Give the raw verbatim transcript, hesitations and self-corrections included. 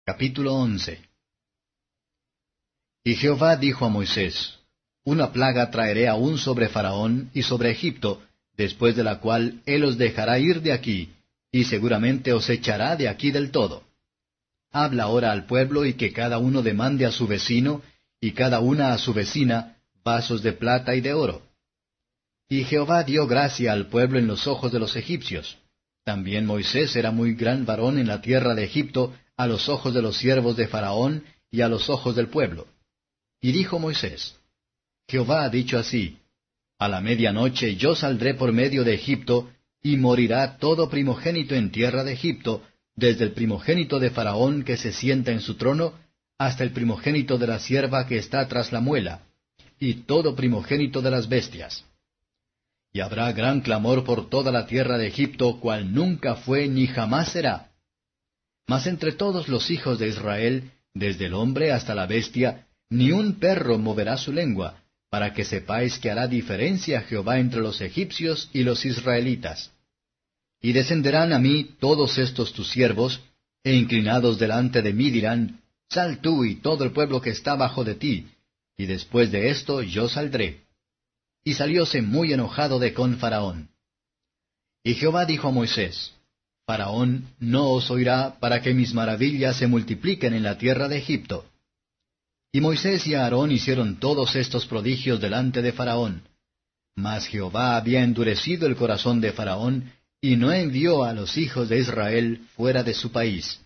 Capítulo once. Y Jehová dijo a Moisés, Una plaga traeré aún sobre Faraón y sobre Egipto, después de la cual él os dejará ir de aquí, y seguramente os echará de aquí del todo. Habla ahora al pueblo y que cada uno demande a su vecino, y cada una a su vecina, vasos de plata y de oro. Y Jehová dio gracia al pueblo en los ojos de los egipcios. También Moisés era muy gran varón en la tierra de Egipto, a los ojos de los siervos de Faraón y a los ojos del pueblo. Y dijo Moisés, Jehová ha dicho así, A la medianoche yo saldré por medio de Egipto, y morirá todo primogénito en tierra de Egipto, desde el primogénito de Faraón que se sienta en su trono, hasta el primogénito de la sierva que está tras la muela, y todo primogénito de las bestias. Y habrá gran clamor por toda la tierra de Egipto, cual nunca fue ni jamás será. Mas entre todos los hijos de Israel, desde el hombre hasta la bestia, ni un perro moverá su lengua, para que sepáis que hará diferencia Jehová entre los egipcios y los israelitas. Y descenderán a mí todos estos tus siervos, e inclinados delante de mí dirán, Sal tú y todo el pueblo que está bajo de ti, y después de esto yo saldré. Y salióse muy enojado de con Faraón. Y Jehová dijo a Moisés, Faraón no os oirá para que mis maravillas se multipliquen en la tierra de Egipto. Y Moisés y Aarón hicieron todos estos prodigios delante de Faraón. Mas Jehová había endurecido el corazón de Faraón, y no envió a los hijos de Israel fuera de su país.